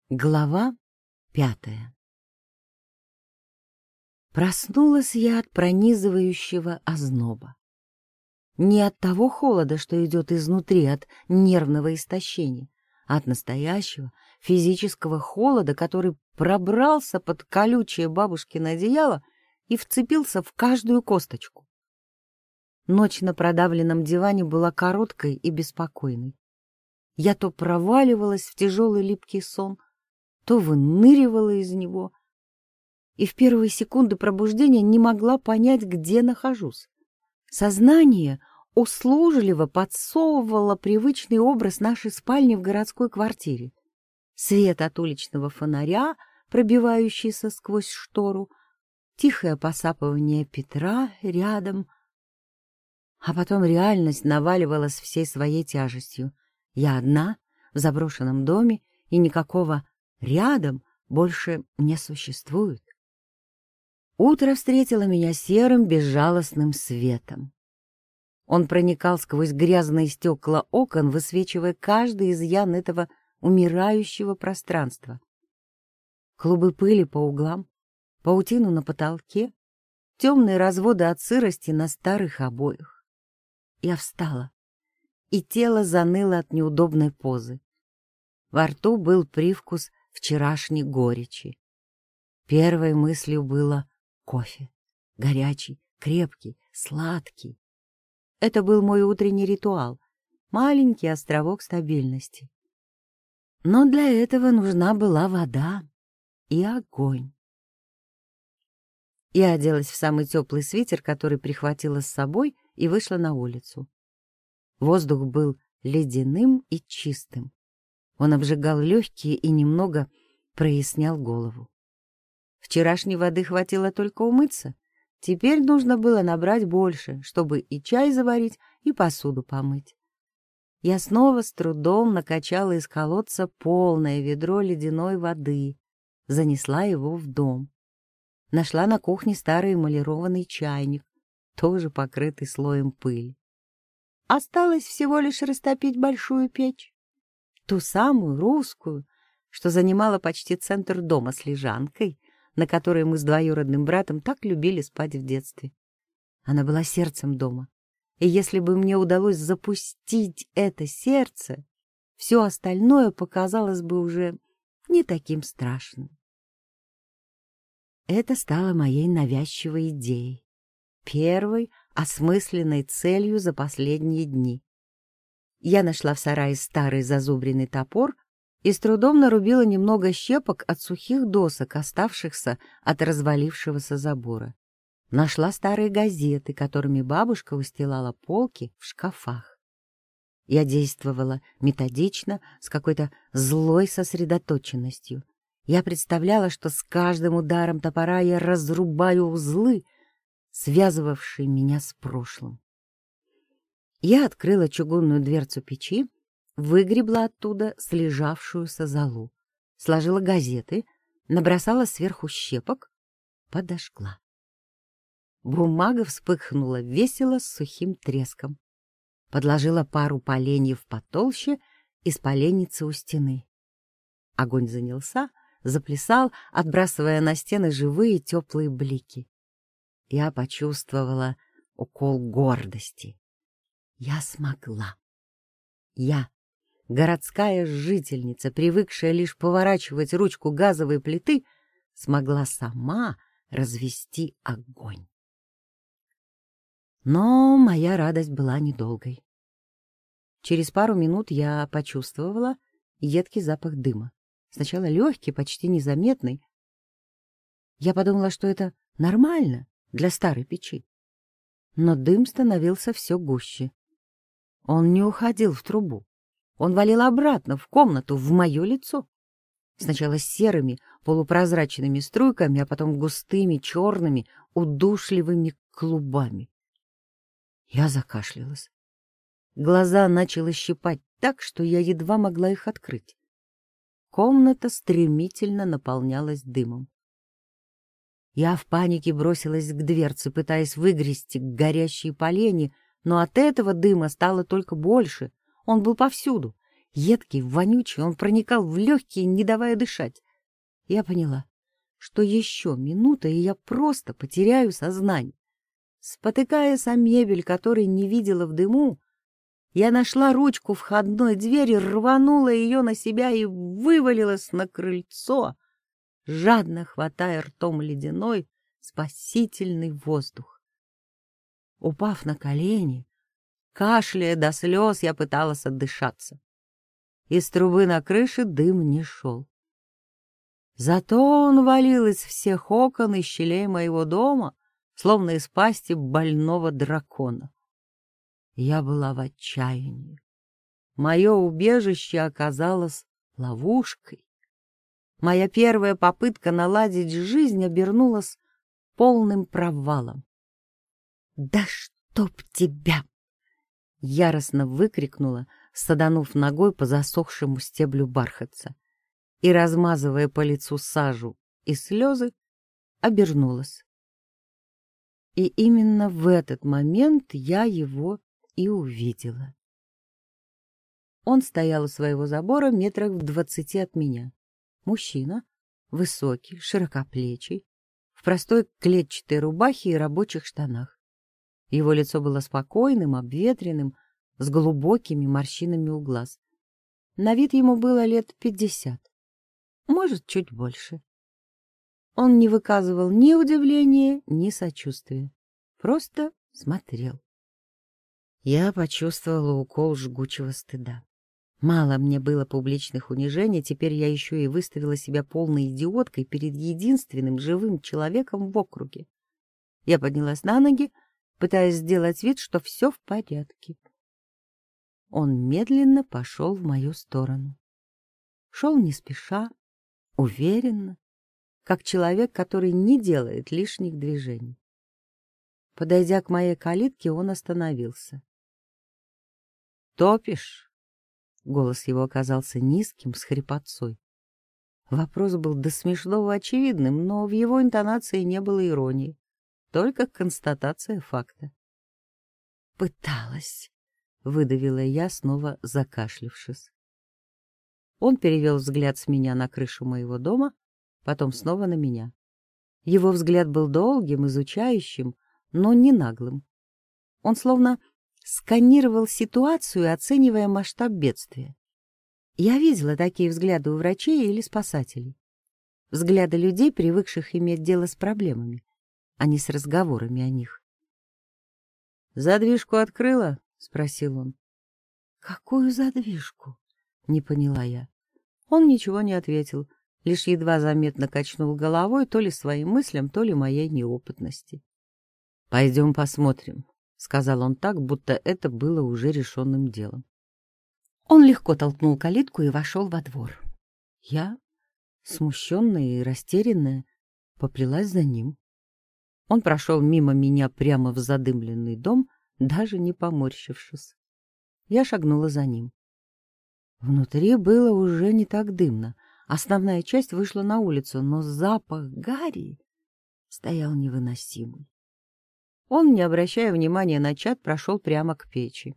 Глава 5. Проснулась я от пронизывающего озноба. Не от того холода, что идет изнутри, от нервного истощения, а от настоящего физического холода, который пробрался под колючее бабушкино одеяло и вцепился в каждую косточку. Ночь на продавленном диване была короткой и беспокойной. Я то проваливалась в тяжелый липкий сон, то выныривала из него, и в первые секунды пробуждения не могла понять, где нахожусь. Сознание услужливо подсовывало привычный образ нашей спальни в городской квартире. Свет от уличного фонаря, пробивающийся сквозь штору, тихое посапывание Петра рядом. А потом реальность наваливалась всей своей тяжестью. Я одна, в заброшенном доме, и никакого рядом больше не существует. Утро встретило меня серым, безжалостным светом. Он проникал сквозь грязные стекла окон, высвечивая каждый изъян этого умирающего пространства. Клубы пыли по углам, паутину на потолке, темные разводы от сырости на старых обоях. Я встала, и тело заныло от неудобной позы. Во рту был привкус вчерашней горечи. Первой мыслью было кофе. Горячий, крепкий, сладкий. Это был мой утренний ритуал, маленький островок стабильности. Но для этого нужна была вода и огонь. Я оделась в самый теплый свитер, который прихватила с собой, и вышла на улицу. Воздух был ледяным и чистым. Он обжигал легкие и немного прояснял голову. Вчерашней воды хватило только умыться. Теперь нужно было набрать больше, чтобы и чай заварить, и посуду помыть. Я снова с трудом накачала из колодца полное ведро ледяной воды, занесла его в дом. Нашла на кухне старый эмалированный чайник, тоже покрытый слоем пыли. Осталось всего лишь растопить большую печь. Ту самую русскую, что занимала почти центр дома с лежанкой, на которой мы с двоюродным братом так любили спать в детстве. Она была сердцем дома, и если бы мне удалось запустить это сердце, все остальное показалось бы уже не таким страшным. Это стало моей навязчивой идеей, первой осмысленной целью за последние дни. Я нашла в сарае старый зазубренный топор и с трудом нарубила немного щепок от сухих досок, оставшихся от развалившегося забора. Нашла старые газеты, которыми бабушка устилала полки в шкафах. Я действовала методично, с какой-то злой сосредоточенностью. Я представляла, что с каждым ударом топора я разрубаю узлы, связывавшие меня с прошлым. Я открыла чугунную дверцу печи, выгребла оттуда слежавшуюся золу, сложила газеты, набросала сверху щепок, подожгла. Бумага вспыхнула весело с сухим треском. Подложила пару поленьев потолще из поленницы у стены. Огонь занялся, заплясал, отбрасывая на стены живые теплые блики. Я почувствовала укол гордости. Я смогла. Я, городская жительница, привыкшая лишь поворачивать ручку газовой плиты, смогла сама развести огонь. Но моя радость была недолгой. Через пару минут я почувствовала едкий запах дыма. Сначала легкий, почти незаметный. Я подумала, что это нормально для старой печи. Но дым становился все гуще. Он не уходил в трубу. Он валил обратно в комнату, в мое лицо. Сначала серыми, полупрозрачными струйками, а потом густыми, черными, удушливыми клубами. Я закашлялась. Глаза начало щипать так, что я едва могла их открыть. Комната стремительно наполнялась дымом. Я в панике бросилась к дверце, пытаясь выгрести горящие поленья, но от этого дыма стало только больше. Он был повсюду. Едкий, вонючий, он проникал в легкие, не давая дышать. Я поняла, что еще минута, и я просто потеряю сознание. Спотыкаясь о мебель, которой не видела в дыму, я нашла ручку входной двери, рванула ее на себя и вывалилась на крыльцо, жадно хватая ртом ледяной, спасительный воздух. Упав на колени, кашляя до слез, я пыталась отдышаться. Из трубы на крыше дым не шел. Зато он валил из всех окон и щелей моего дома, словно из пасти больного дракона. Я была в отчаянии. Мое убежище оказалось ловушкой. Моя первая попытка наладить жизнь обернулась полным провалом. «Да чтоб тебя!» — яростно выкрикнула, саданув ногой по засохшему стеблю бархатца, и, размазывая по лицу сажу и слезы, обернулась. И именно в этот момент я его и увидела. Он стоял у своего забора метрах в 20 от меня. Мужчина, высокий, широкоплечий, в простой клетчатой рубахе и рабочих штанах. Его лицо было спокойным, обветренным, с глубокими морщинами у глаз. На вид ему было лет 50, может, чуть больше. Он не выказывал ни удивления, ни сочувствия, просто смотрел. Я почувствовала укол жгучего стыда. Мало мне было публичных унижений, теперь я еще и выставила себя полной идиоткой перед единственным живым человеком в округе. Я поднялась на ноги, пытаясь сделать вид, что все в порядке. Он медленно пошел в мою сторону. Шел не спеша, уверенно, как человек, который не делает лишних движений. Подойдя к моей калитке, он остановился. «Топишь?» Голос его оказался низким, с хрипотцой. Вопрос был до смешного очевидным, но в его интонации не было иронии, только констатация факта. «Пыталась», — выдавила я, снова закашлявшись. Он перевел взгляд с меня на крышу моего дома, потом снова на меня. Его взгляд был долгим, изучающим, но не наглым. Он словно сканировал ситуацию, оценивая масштаб бедствия. Я видела такие взгляды у врачей или спасателей. Взгляды людей, привыкших иметь дело с проблемами, а не с разговорами о них. «Задвижку открыла?» — спросил он. «Какую задвижку?» — не поняла я. Он ничего не ответил, лишь едва заметно качнул головой то ли своим мыслям, то ли моей неопытности. «Пойдем посмотрим», — сказал он так, будто это было уже решенным делом. Он легко толкнул калитку и вошел во двор. Я, смущенная и растерянная, поплелась за ним. Он прошел мимо меня прямо в задымленный дом, даже не поморщившись. Я шагнула за ним. Внутри было уже не так дымно. Основная часть вышла на улицу, но запах гари стоял невыносимый. Он, не обращая внимания на чад, прошел прямо к печи.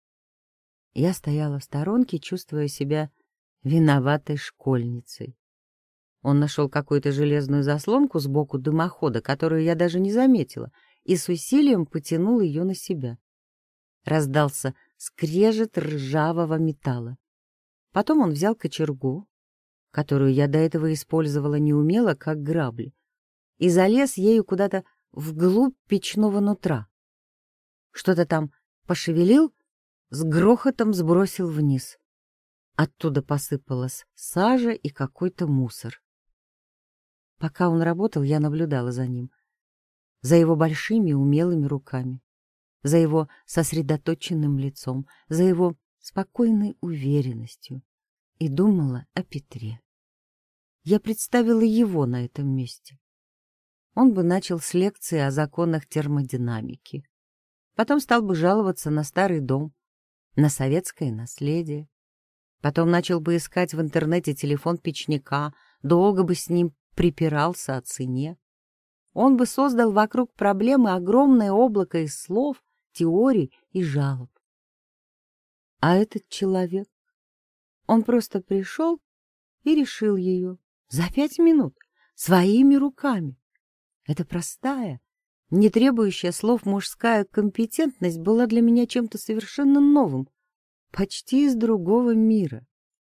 Я стояла в сторонке, чувствуя себя виноватой школьницей. Он нашел какую-то железную заслонку сбоку дымохода, которую я даже не заметила, и с усилием потянул ее на себя. Раздался скрежет ржавого металла. Потом он взял кочергу, которую я до этого использовала неумело, как грабли, и залез ею куда-то вглубь печного нутра. Что-то там пошевелил, с грохотом сбросил вниз. Оттуда посыпалась сажа и какой-то мусор. Пока он работал, я наблюдала за ним, за его большими умелыми руками, за его сосредоточенным лицом, за его спокойной уверенностью и думала о Петре. Я представила его на этом месте. Он бы начал с лекции о законах термодинамики. Потом стал бы жаловаться на старый дом, на советское наследие. Потом начал бы искать в интернете телефон печника, долго бы с ним припирался о цене. Он бы создал вокруг проблемы огромное облако из слов, теорий и жалоб. А этот человек Он просто пришел и решил ее за 5 минут своими руками. Эта простая, не требующая слов мужская компетентность была для меня чем-то совершенно новым, почти из другого мира.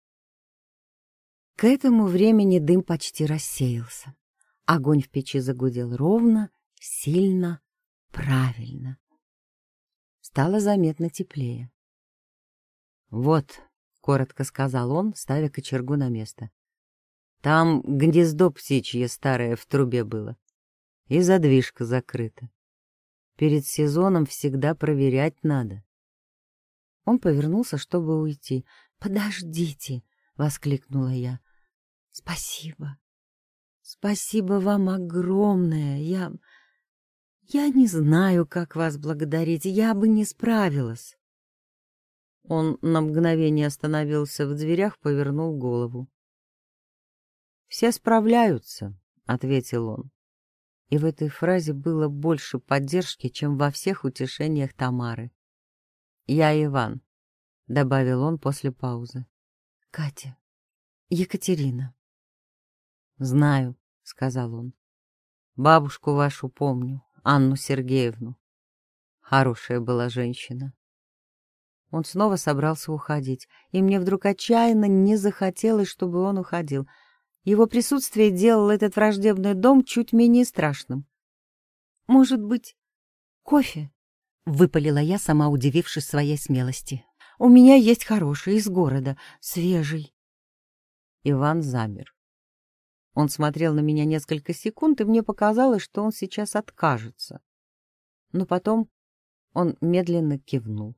К этому времени дым почти рассеялся. Огонь в печи загудел ровно, сильно, правильно. Стало заметно теплее. «Вот», — коротко сказал он, ставя кочергу на место, — «там гнездо птичье старое в трубе было, и задвижка закрыта. Перед сезоном всегда проверять надо». Он повернулся, чтобы уйти. «Подождите!» — воскликнула я. «Спасибо! Спасибо вам огромное! Я не знаю, как вас благодарить, я бы не справилась!» Он на мгновение остановился в дверях, повернул голову. «Все справляются», — ответил он. И в этой фразе было больше поддержки, чем во всех утешениях Тамары. «Я Иван», — добавил он после паузы. «Катя. Екатерина». «Знаю», — сказал он. «Бабушку вашу помню, Анну Сергеевну. Хорошая была женщина». Он снова собрался уходить, и мне вдруг отчаянно не захотелось, чтобы он уходил. Его присутствие делало этот враждебный дом чуть менее страшным. «Может быть, кофе?» — выпалила я, сама удивившись своей смелости. «У меня есть хороший, из города, свежий». Иван замер. Он смотрел на меня несколько секунд, и мне показалось, что он сейчас откажется. Но потом он медленно кивнул.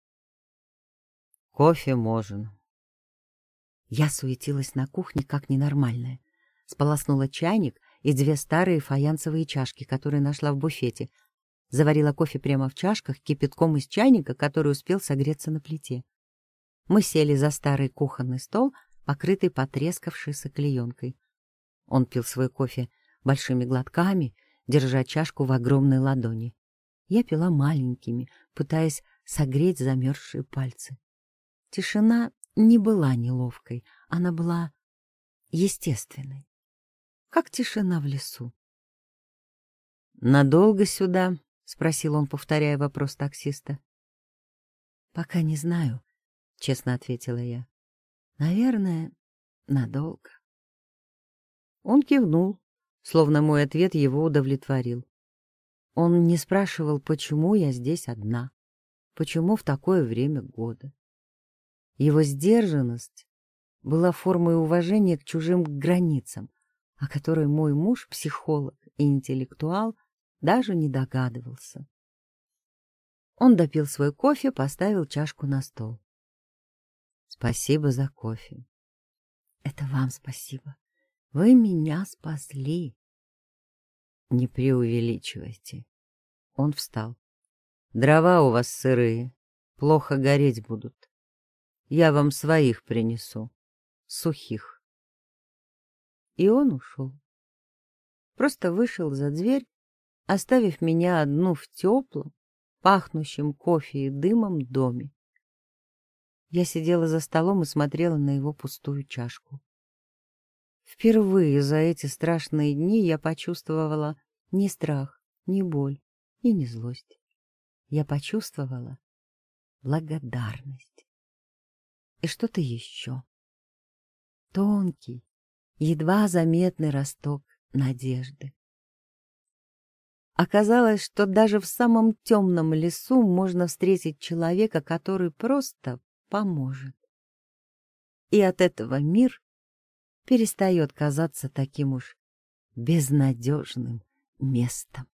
«Кофе можно». Я суетилась на кухне, как ненормальная. Сполоснула чайник и 2 старые фаянсовые чашки, которые нашла в буфете. Заварила кофе прямо в чашках кипятком из чайника, который успел согреться на плите. Мы сели за старый кухонный стол, покрытый потрескавшейся клеенкой. Он пил свой кофе большими глотками, держа чашку в огромной ладони. Я пила маленькими, пытаясь согреть замерзшие пальцы. Тишина не была неловкой, она была естественной, как тишина в лесу. «Надолго сюда?» — спросил он, повторяя вопрос таксиста. «Пока не знаю», — честно ответила я. «Наверное, надолго». Он кивнул, словно мой ответ его удовлетворил. Он не спрашивал, почему я здесь одна, почему в такое время года. Его сдержанность была формой уважения к чужим границам, о которой мой муж, психолог и интеллектуал, даже не догадывался. Он допил свой кофе, поставил чашку на стол. «Спасибо за кофе». «Это вам спасибо. Вы меня спасли». «Не преувеличивайте». Он встал. «Дрова у вас сырые, плохо гореть будут. Я вам своих принесу, сухих». И он ушел. Просто вышел за дверь, оставив меня одну в теплом, пахнущем кофе и дымом доме. Я сидела за столом и смотрела на его пустую чашку. Впервые за эти страшные дни я почувствовала ни страх, ни боль и ни злость. Я почувствовала благодарность. И что-то еще. Тонкий, едва заметный росток надежды. Оказалось, что даже в самом темном лесу можно встретить человека, который просто поможет. И от этого мир перестает казаться таким уж безнадежным местом.